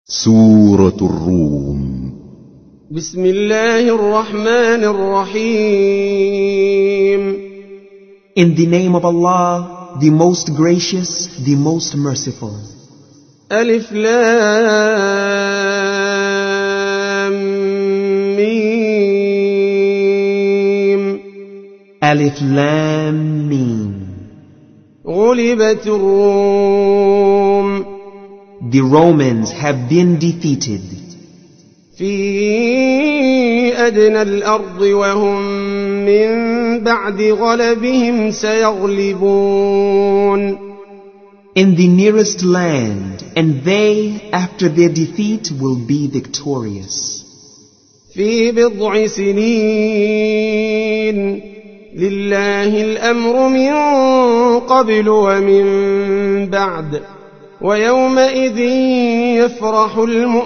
سورة الروم. بسم الله الرحمن الرحيم. In the name of Allah, the most gracious, the most merciful. ألف لام ميم. Alif Lam Mim. غلبت الروم. The Romans have been defeated. في أدنى الأرض وهم من بعد غلبهم سيغلبون. In the nearest land, and they, after their defeat, will be victorious. في بضع سنين لله الأمر من قبل ومن بعد ويومئذ يفرح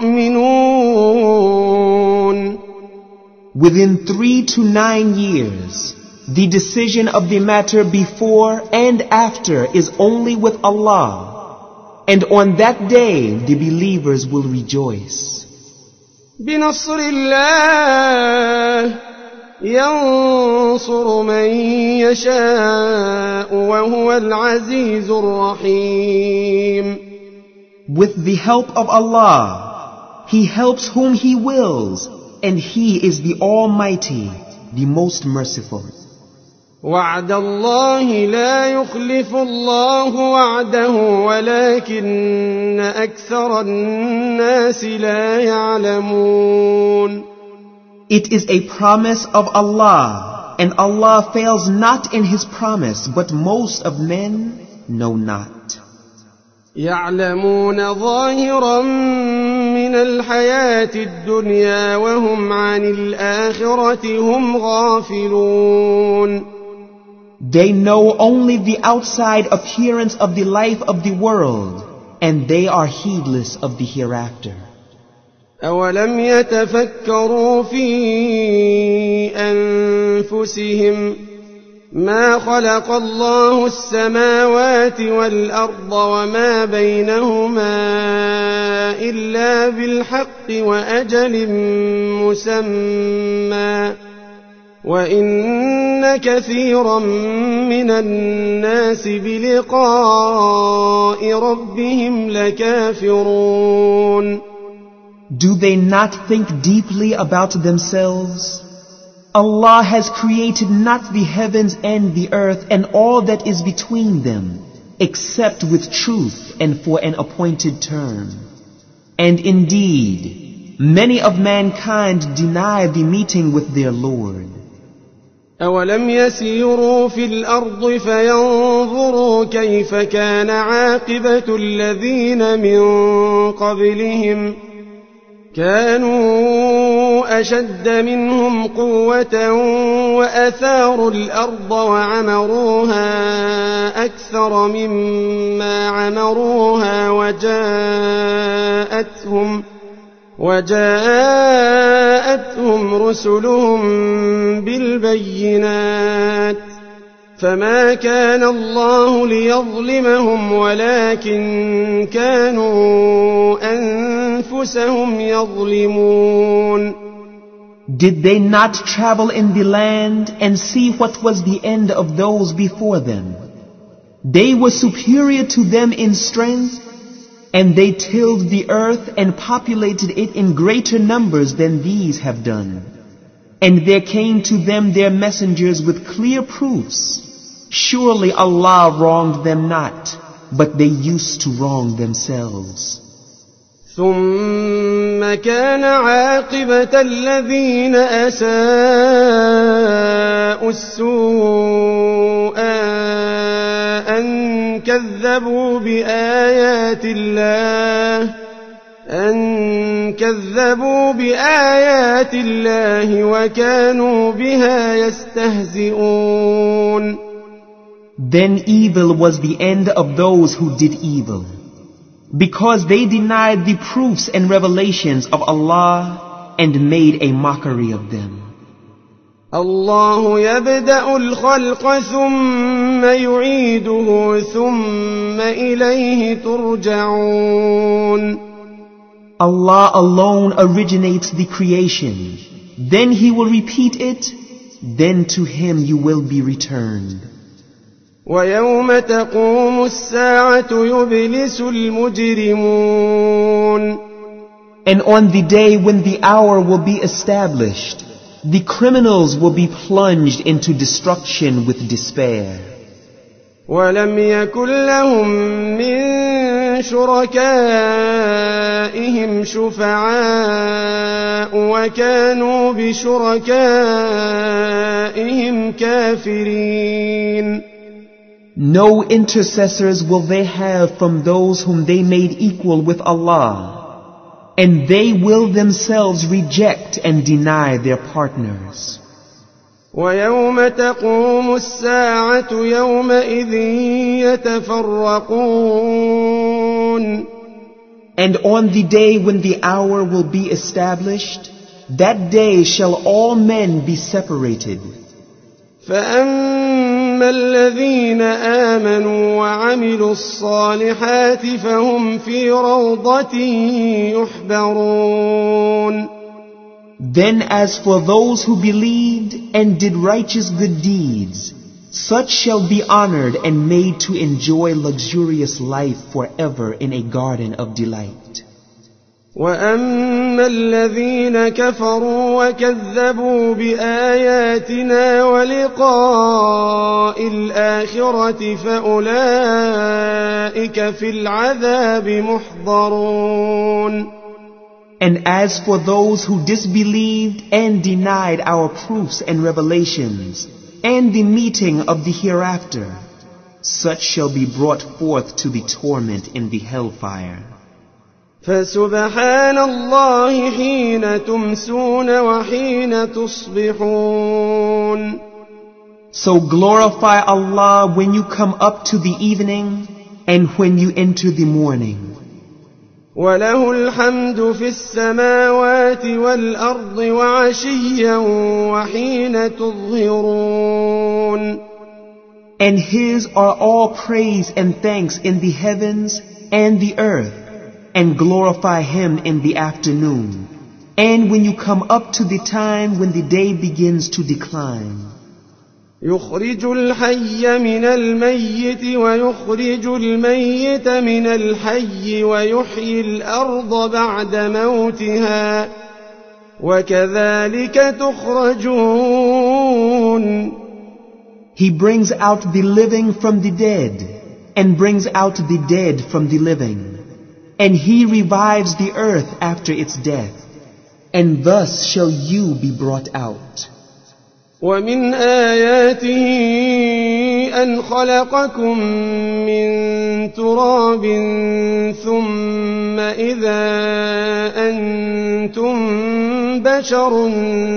المؤمنون. Within 3 to 9 years, the decision of the matter before and after is only with Allah, and on that day the believers will rejoice. بنصر الله ينصر من يشاء وهو العزيز الرحيم. With the help of Allah, He helps whom He wills, and He is the Almighty, the most merciful. وعد الله لا يخلف الله وعده ولكن أكثر الناس لا يعلمون. It is a promise of Allah, and Allah fails not in His promise, but most of men know not. يعلمون ظاهرا من الحياة الدنيا وهم عن الآخرة هم غافلون. They know only the outside appearance of the life of the world, and they are heedless of the hereafter. أولم يتفكروا في أنفسهم ما خلق الله السماوات والأرض وما بينهما إلا بالحق وأجل مسمى وإن كثيرا من الناس بلقاء ربهم لكافرون. Do they not think deeply about themselves? Allah has created not the heavens and the earth and all that is between them, except with truth and for an appointed term. And indeed, many of mankind deny the meeting with their Lord. أولم يسيروا في الأرض فينظروا كيف كان عاقبة الذين من قبلهم كانوا أشد منهم قوة وأثاروا الأرض وعمروها أكثر مما عمروها وجاءتهم رسلهم بالبينات فما كان الله ليظلمهم ولكن كانوا أنفسهم يظلمون. Did they not travel in the land and see what was the end of those before them? They were superior to them in strength, and they tilled the earth and populated it in greater numbers than these have done. And there came to them their messengers with clear proofs. Surely Allah wronged them not, but they used to wrong themselves. ثم كان عاقبة الذين أساءوا السوء أن كذبوا بآيات الله وكانوا بها يستهزئون. Then evil was the end of those who did evil, because they denied the proofs and revelations of Allah and made a mockery of them. الله يبدأ الخلق ثم يعيده ثم إليه ترجعون. Allah alone originates the creation. Then He will repeat it. Then to Him you will be returned. ويوم تقوم الساعة يبلس المجرمون. And on the day when the hour will be established, the criminals will be plunged into destruction with despair. ولم يكن لهم من شركائهم شفعاء وكانوا بشركائهم كافرين. No intercessors will they have from those whom they made equal with Allah, and they will themselves reject and deny their partners. ويوم تقوم الساعة يومئذ يتفرقون. And on the day when the hour will be established, that day shall all men be separated. فأما الذين آمنوا وعملوا الصالحات فهم في روضة يحبرون. Then as for those who believed and did righteous good deeds, such shall be honored and made to enjoy luxurious life forever in a garden of delight. وأما الذين كفروا وكذبوا بآياتنا ولقاء الآخرة فأولئك في العذاب محضرون. And as for those who disbelieved and denied our proofs and revelations, and the meeting of the hereafter, such shall be brought forth to the torment in the hellfire. فسبحان الله حين تمسون وحين تصبحون. So glorify Allah when you come up to the evening and when you enter the morning. وله الحمد في السماوات والأرض وعشيا وحين تظهرون. And His are all praise and thanks in the heavens and the earth, and glorify Him in the afternoon, and when you come up to the time when the day begins to decline. يخرج الحي من الميت ويخرج الميت من الحي ويحيي الأرض بعد موتها وكذلك تخرجون. He brings out the living from the dead and brings out the dead from the living, and He revives the earth after its death, and thus shall you be brought out. ومن آياته أن خلقكم من تراب ثم إذا أنتم بشر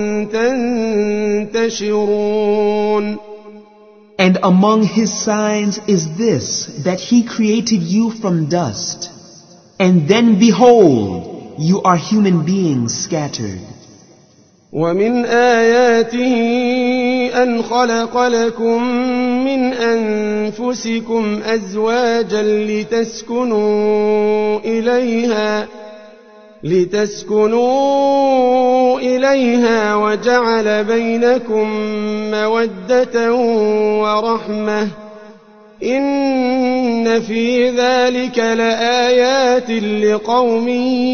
تنتشرون. And among His signs is this, that He created you from dust, and then behold, you are human beings scattered. ومن آياته أن خلق لكم من أنفسكم أزواجا لتسكنوا إليها وجعل بينكم مودة ورحمة إن في ذلك لآيات لقوم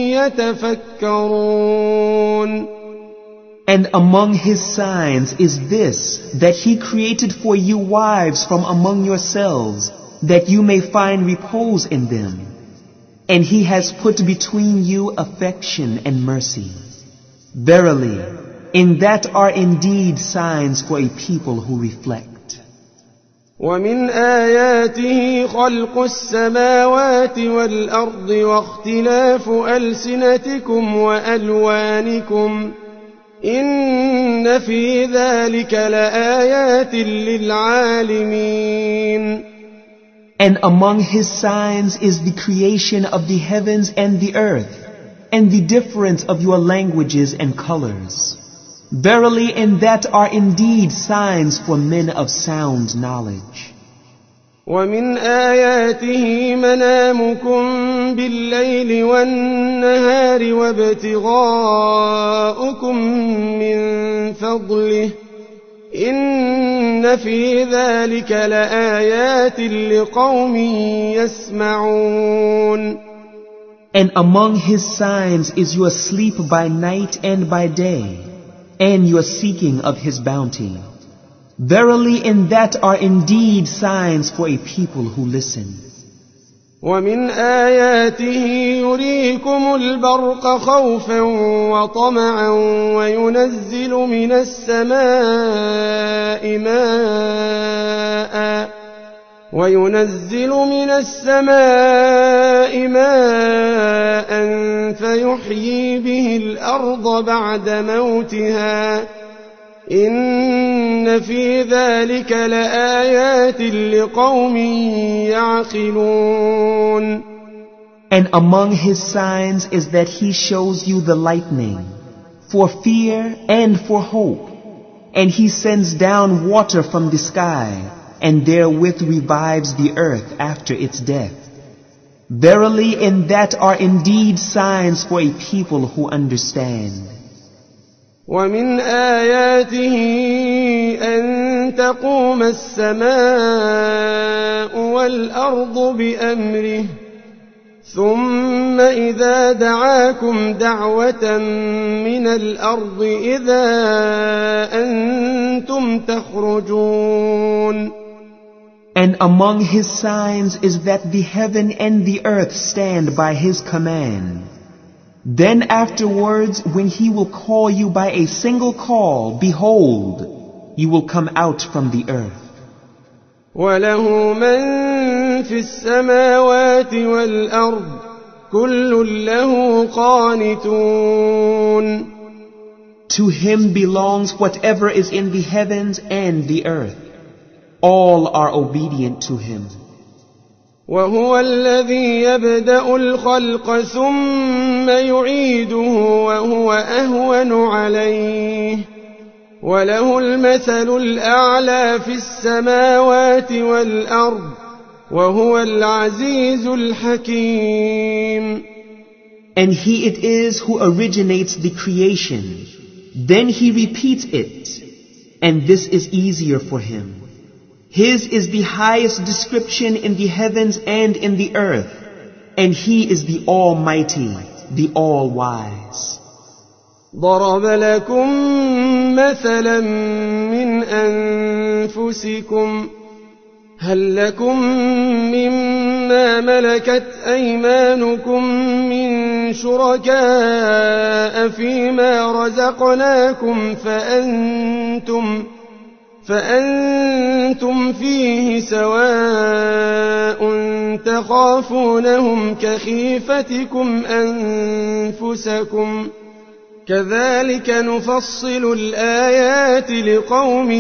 يتفكرون. And among His signs is this, that He created for you wives from among yourselves, that you may find repose in them. And He has put between you affection and mercy. Verily, in that are indeed signs for a people who reflect. ومن آياته خلق السماوات والأرض واختلاف ألسنتكم وألوانكم إن في ذلك لآيات للعالمين. And among His signs is the creation of the heavens and the earth, and the difference of your languages and colors. Verily in that are indeed signs for men of sound knowledge. ومن آياته منامكم بالليل والنهار وابتغاؤكم من فضله إن في ذلك لآيات لقوم يسمعون. And among his signs is your sleep by night and by day, and your seeking of his bounty. Verily in that are indeed signs for a people who listen. ومن آياته يريكم البرق خوفا وطمعا وينزل من السماء ماء فيحيي به الأرض بعد موتها إن في ذلك لآيات لقوم يعقلون. And among his signs is that he shows you the lightning, for fear and for hope, and he sends down water from the sky, and therewith revives the earth after its death. Verily in that are indeed signs for a people who understand. ومن آياته أن تقوم السماء والأرض بأمره ثم إذا دعاكم دعوة من الأرض إذا أنتم تخرجون. And among his signs is that the heaven and the earth stand by his command. Then afterwards, when he will call you by a single call, behold, you will come out from the earth. وله من في السماوات والأرض كل له قانتون. To him belongs whatever is in the heavens and the earth. All are obedient to him. وهو الذي يبدأ الخلق ثم يعيده وهو أهون عليه وله المثل الأعلى في السماوات والأرض وهو العزيز الحكيم. And he it is who originates the creation, then he repeats it, and this is easier for him. His is the highest description in the heavens and in the earth, and he is the Almighty, the All-Wise. ضرب لكم مثلا من أنفسكم هل لكم مما ملكت أيمانكم من شركاء فيما رزقناكم فأنتم فيه سواء تخافونهم كخيفتكم أنفسكم كذلك نفصل الآيات لقوم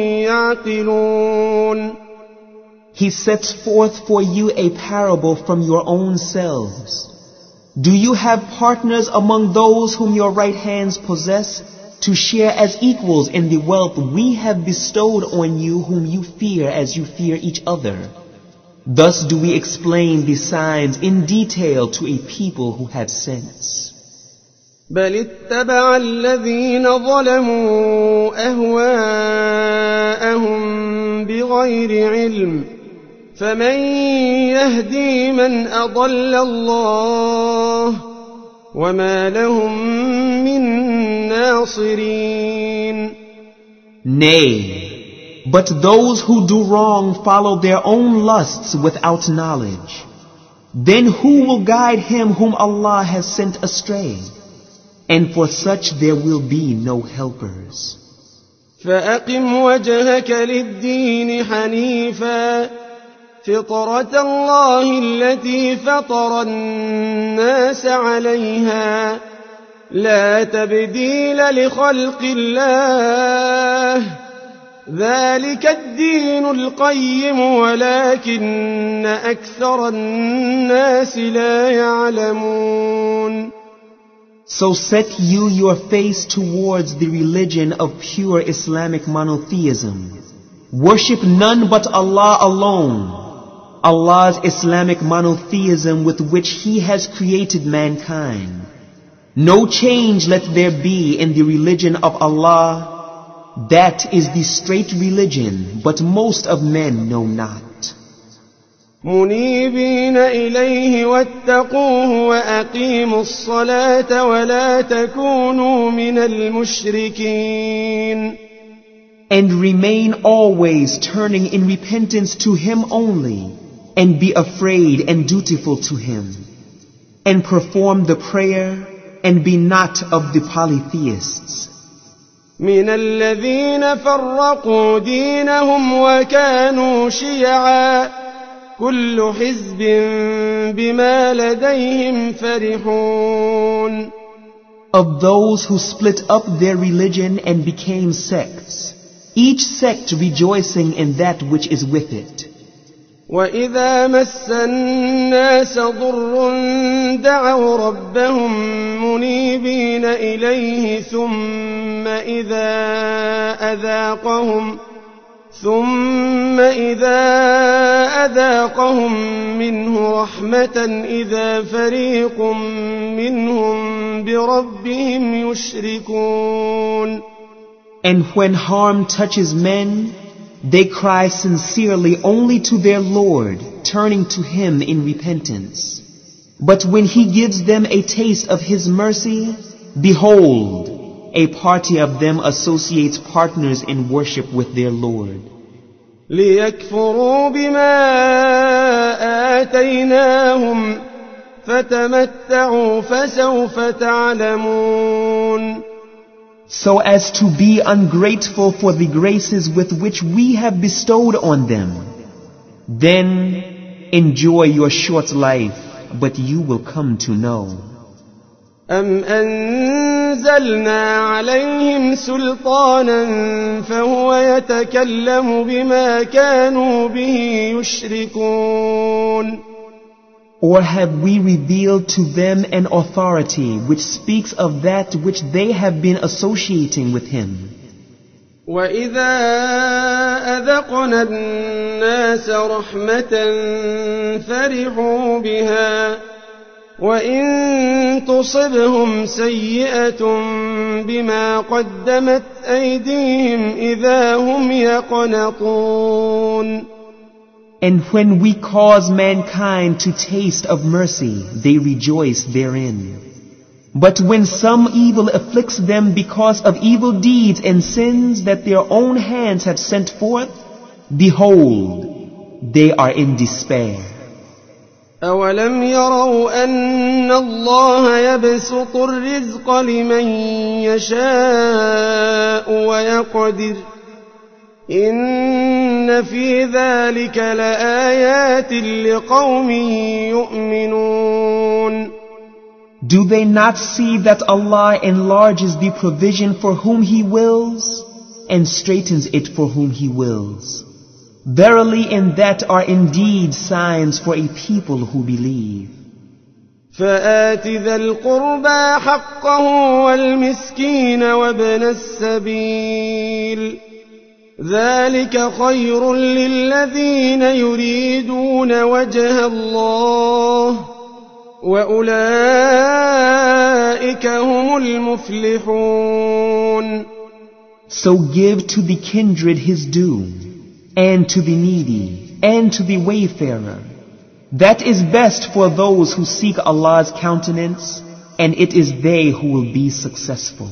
يعقلون. He sets forth for you a parable from your own selves. Do you have partners among those whom your right hands possess to share as equals in the wealth we have bestowed on you whom you fear as you fear each other? Thus do we explain the signs in detail to a people who have sense. بل اتبع الذين ظلموا أهواءهم بغير علم فمن يهدي من أضل الله وما لهم من ناصرين. Nay, but those who do wrong follow their own lusts without knowledge. Then who will guide him whom Allah has sent astray? And for such there will be no helpers. فأقم وجهك للدين حنيفا فطرة الله التي فطر الناس عليها لا تبديل لخلق الله ذلك الدين القيم ولكن أكثر الناس لا يعلمون. So set you your face towards the religion of pure Islamic monotheism. Worship none but Allah alone. Allah's Islamic monotheism with which He has created mankind. No change let there be in the religion of Allah. That is the straight religion, but most of men know not. منيبين إليه واتقوه وأقيموا الصلاة ولا تكونوا من المشركين. And remain always turning in repentance to Him only, and be afraid and dutiful to Him, and perform the prayer, and be not of the polytheists. من الذين فرقوا دينهم وكانوا شيعا كل حزب بما لديهم فرحون. Of those who split up their religion and became sects, each sect rejoicing in that which is with it. وإذا مس الناس ضر دعوا ربهم منيبين إليه ثم إذا أذاقهم منه رحمة إذا فريق منهم بربهم يشركون. And when harm touches men, they cry sincerely only to their Lord, turning to Him in repentance. But when He gives them a taste of His mercy, behold, a party of them associates partners in worship with their Lord. ليكفروا بما آتيناهم فتمتعوا فسوف تعلمون. So as to be ungrateful for the graces with which we have bestowed on them. Then enjoy your short life, but you will come to know. أم أنزلنا عليهم سلطانا فهو يتكلم بما كانوا به يشركون. Or have we revealed to them an authority which speaks of that which they have been associating with Him? وَإِذَا أَذَقْنَا النَّاسَ رَحْمَةً فَرِحُوا بِهَا وَإِن تُصِبْهُمْ سَيِّئَةٌ بِمَا قَدَّمَتْ أَيْدِيهِمْ إِذَا هُمْ يَقْنَطُونَ. And when we cause mankind to taste of mercy, they rejoice therein. But when some evil afflicts them because of evil deeds and sins that their own hands have sent forth, behold, they are in despair. أَوَلَمْ يَرَوْا أَنَّ اللَّهَ يَبْسُطُ الرِّزْقَ لِمَن يَشَاءُ وَيَقْدِرُ إِنَّ فِي ذَلِكَ لَآيَاتٍ لِقَوْمٍ يُؤْمِنُونَ. Do they not see that Allah enlarges the provision for whom He wills and straightens it for whom He wills? Verily in that are indeed signs for a people who believe. فآت ذا القربى حقه والمسكين وابن السبيل ذلك خير للذين يريدون وجه الله وأولئك هم المفلحون. So give to the kindred his due, and to the needy, and to the wayfarer. That is best for those who seek Allah's countenance, and it is they who will be successful.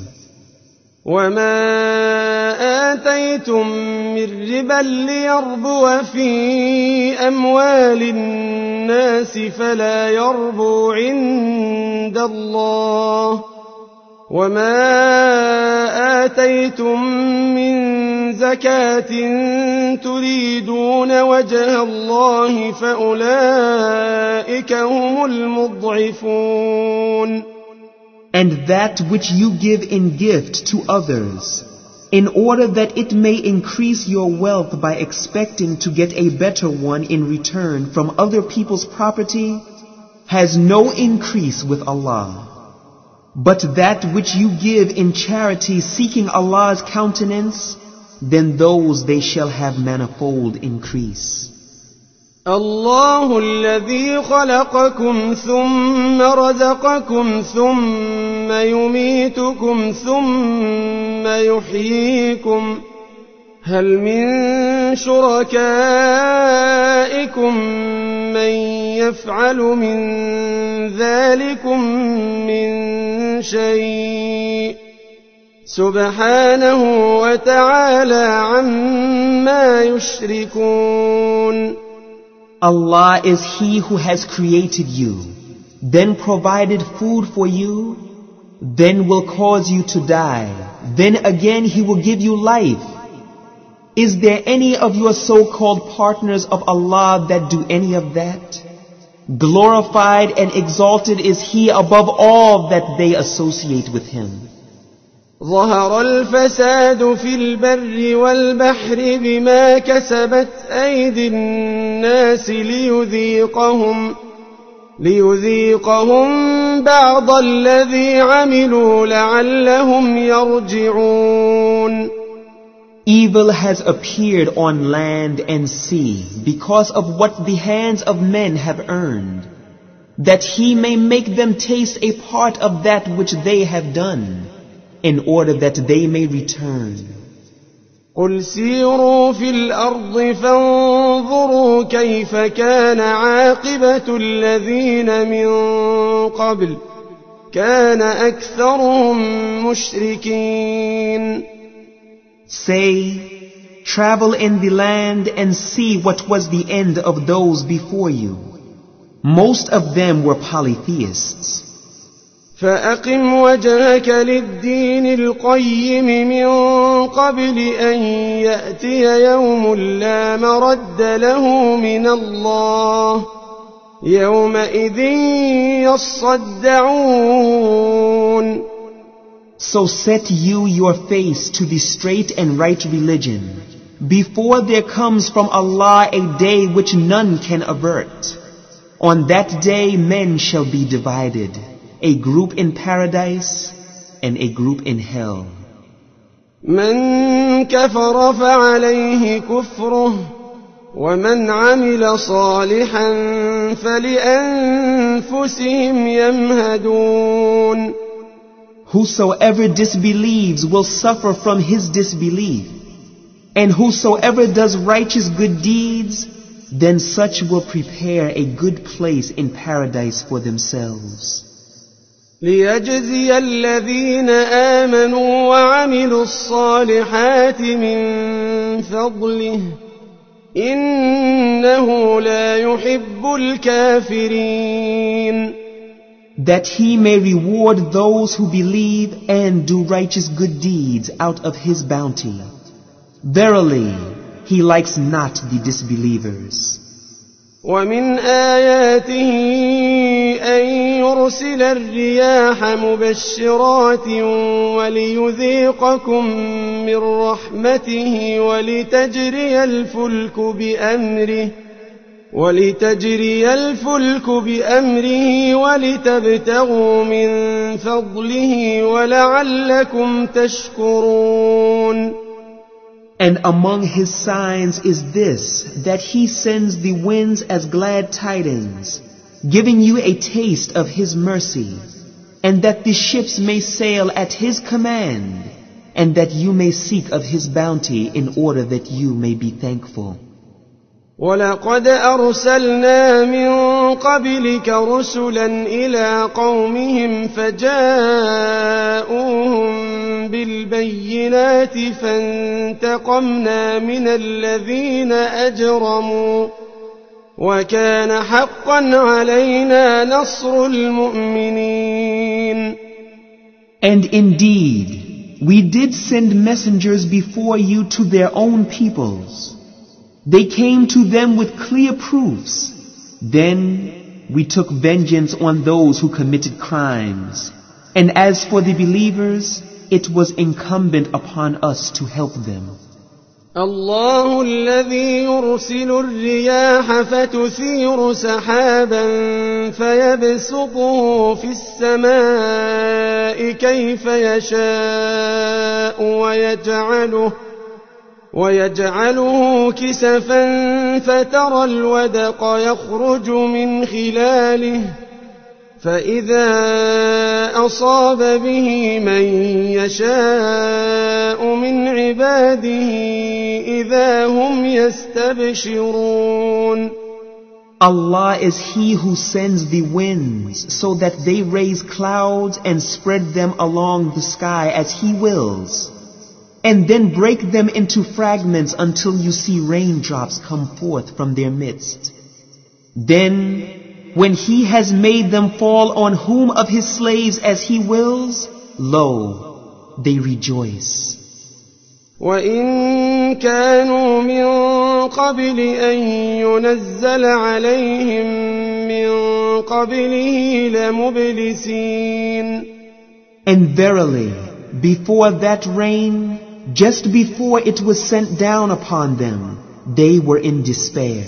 وَمَا آتَيْتُم مِّن رِّبًا لِّيَرْبُوَ فِي أَمْوَالِ النَّاسِ فَلَا يَرْبُو عِندَ اللَّهِ وَمَا آتَيْتُم مِّن زَكَاةٍ تُرِيدُونَ وَجْهَ اللَّهِ فَأُولَئِكَ هُمُ الْمُضْعِفُونَ. And that which you give in gift to others, in order that it may increase your wealth by expecting to get a better one in return from other people's property, has no increase with Allah. But that which you give in charity seeking Allah's countenance, then those they shall have manifold increase. الله الذي خلقكم ثم رزقكم ثم يميتكم ثم يحييكم هل من شركائكم من يفعل من ذلكم من شيء سبحانه وتعالى عما يشركون. Allah is He who has created you, then provided food for you, then will cause you to die, then again He will give you life. Is there any of your so-called partners of Allah that do any of that? Glorified and exalted is He above all that they associate with Him. ظهر الفساد في البر والبحر بما كسبت أيدي الناس ليذيقهم بعض الذي عملوا لعلهم يرجعون. Evil has appeared on land and sea because of what the hands of men have earned, that He may make them taste a part of that which they have done, in order that they may return. قل سيروا في الأرض فانظروا كيف كان عاقبة الذين من قبل كان أكثرهم مشركين. Say, travel in the land and see what was the end of those before you. Most of them were polytheists. فأقم وجهك للدين القيم من قبل أن يأتي يوم لا مرد له من الله يومئذ يصدعون. So set you your face to the straight and right religion, before there comes from Allah a day which none can avert. On that day men shall be divided, a group in paradise and a group in hell. من كفر فعليه كفره ومن عمل صالحا فلأنفسهم يمهدون. Whosoever disbelieves will suffer from his disbelief, and whosoever does righteous good deeds, then such will prepare a good place in paradise for themselves. ليجزي الذين آمنوا وعملوا الصالحات من فضله إنه لا يحب الكافرين. That He may reward those who believe and do righteous good deeds out of His bounty. Verily, He likes not the disbelievers. ومن آياته أن يرسل الرياح مبشرات وليذيقكم من رحمته ولتجري الفلك بأمره ولتبتغوا من فضله ولعلكم تشكرون. And among His signs is this, that He sends the winds as glad tidings, giving you a taste of His mercy, and that the ships may sail at His command, and that you may seek of His bounty in order that you may be thankful. ولقد أرسلنا من قبلك رسلا إلى قومهم فجاءوهم بالبينات فانتقمنا من الذين أجرموا وكان حقا علينا نصر المؤمنين. And indeed, we did send messengers before you to their own peoples. They came to them with clear proofs. Then we took vengeance on those who committed crimes. And as for the believers, it was incumbent upon us to help them. الله الذي يرسل الرياح فتثير سحابا فيبسطه في السماء كيف يشاء ويجعله كسفا فترى الودق يخرج من خلاله فإذا أصاب به من يشاء من عباده إذا هم يستبشرون. Allah is He who sends the winds so that they raise clouds and spread them along the sky as He wills, and then break them into fragments until you see raindrops come forth from their midst. Then, when He has made them fall on whom of His slaves as He wills, lo, they rejoice. وَإِن كَانُوا مِن قَبْلِ أَن يُنَزَّلَ عَلَيْهِم مِّن قَبْلِهِ لَمُبْلِسِينَ. And verily, before that rain, just before it was sent down upon them, they were in despair.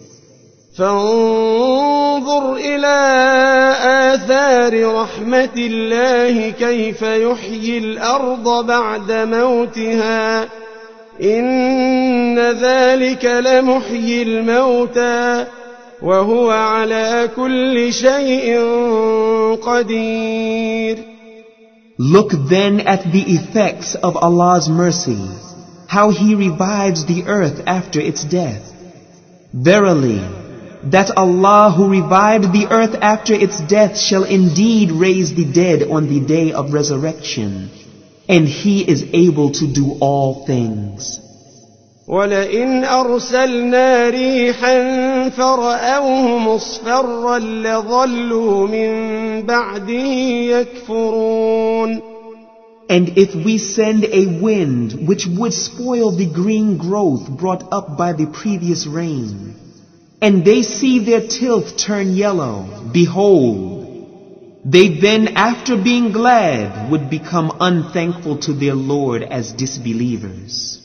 فانظر إلى آثار رحمة الله كيف يحيي الأرض بعد موتها إن ذلك لمحيي الموتى وهو على كل شيء قدير. Look then at the effects of Allah's mercy, how He revives the earth after its death. Verily, that Allah who revived the earth after its death shall indeed raise the dead on the day of resurrection, and He is able to do all things. وَلَئِنْ أَرْسَلْنَا رِيحًا فَرَأَوْهُ مُصْفَرًّا لَظَلُّوا مِنْ بَعْدِهِ يَكْفُرُونَ. And if we send a wind which would spoil the green growth brought up by the previous rain, and they see their tilth turn yellow, behold, they then after being glad would become unthankful to their Lord as disbelievers.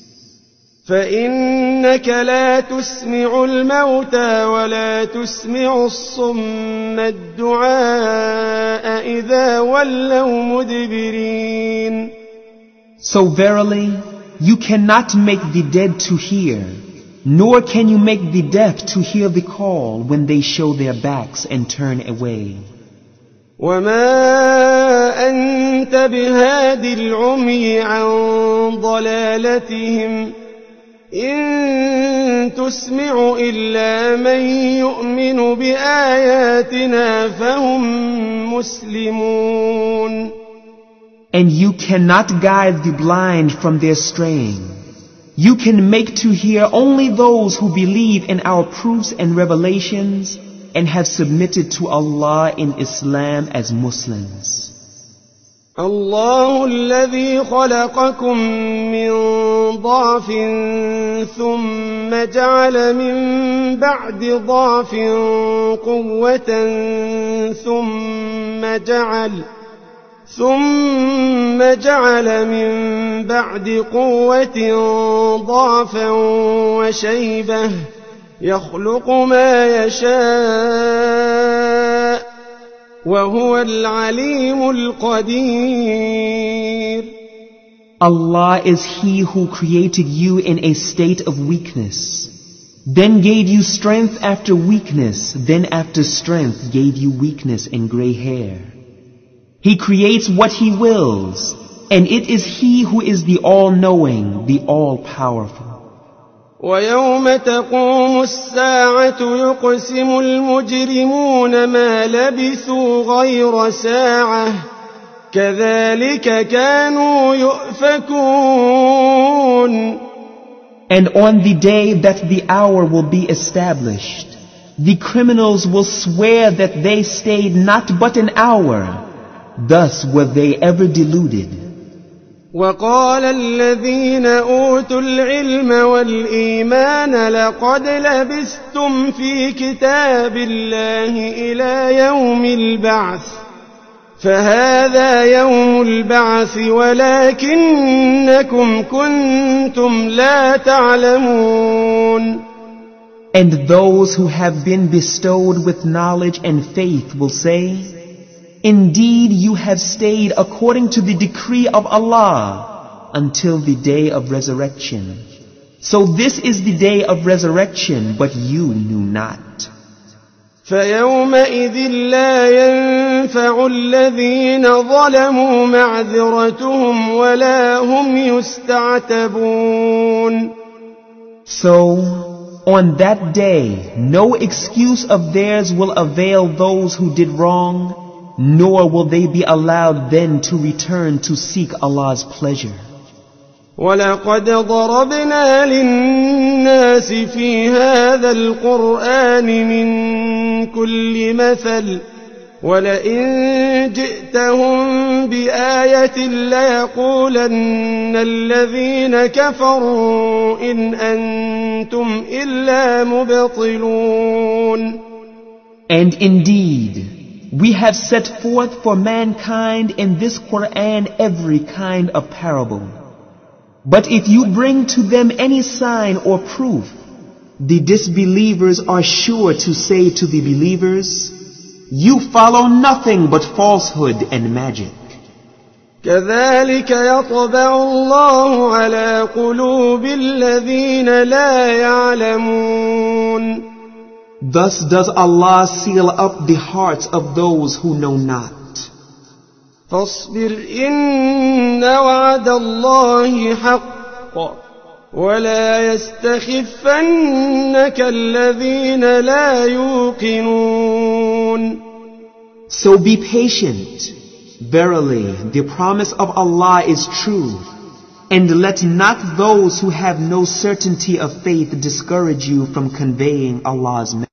فإنك لا تسمع الموتى ولا تسمع الصم الدعاء إذا ولوا مدبرين. So verily, you cannot make the dead to hear, nor can you make the deaf to hear the call when they show their backs and turn away. وما أنت بهاد العمي عن ضلالتهم إن تسمع إلا من يؤمن بآياتنا فهم مسلمون. And you cannot guide the blind from their straying. You can make to hear only those who believe in our proofs and revelations and have submitted to Allah in Islam as Muslims. الله الذي خلقكم من ضعف ثم جعل من بعد ضعف قوة ثم جعل من بعد قوة ضعفا وشيبة يخلق ما يشاء وهو العليم القدير. Allah is He who created you in a state of weakness, then gave you strength after weakness, then after strength gave you weakness and gray hair. He creates what He wills, and it is He who is the all-knowing, the all-powerful. ويوم تقوم الساعة يقسم المجرمون ما لبثوا غير ساعة كذلك كانوا يؤفكون. And on the day that the hour will be established, the criminals will swear that they stayed not but an hour. Thus were they ever deluded. وقال الذين أوتوا العلم والإيمان لقد لبثتم في كتاب الله إلى يوم البعث فهذا يوم البعث ولكنكم كنتم لا تعلمون. And those who have been bestowed with knowledge and faith will say, indeed, you have stayed according to the decree of Allah until the day of resurrection. So this is the day of resurrection, but you knew not. فيومئذ لا ينفع الذين ظلموا معذرتهم ولا هم يستعتبون. So, on that day, no excuse of theirs will avail those who did wrong, nor will they be allowed then to return to seek Allah's pleasure. وَلَقَدْ ضَرَبْنَا لِلنَّاسِ فِي هَذَا الْقُرْآنِ مِنْ كُلِّ مَثَلٍ وَلَئِنْ جِئْتَهُمْ بِآيَةٍ لَيَقُولَنَّ الَّذِينَ كَفَرُوا إِنْ أَنْتُمْ إِلَّا مُبْطِلُونَ. And indeed, we have set forth for mankind in this Qur'an every kind of parable. But if you bring to them any sign or proof, the disbelievers are sure to say to the believers, you follow nothing but falsehood and magic. كذلك يطبع الله على قلوب الذين لا يعلمون. Thus does Allah seal up the hearts of those who know not. فاصبر إن وعد الله حق ولا يستخفنك الذين لا يوقنون. So be patient. Verily, the promise of Allah is true. And let not those who have no certainty of faith discourage you from conveying Allah's message.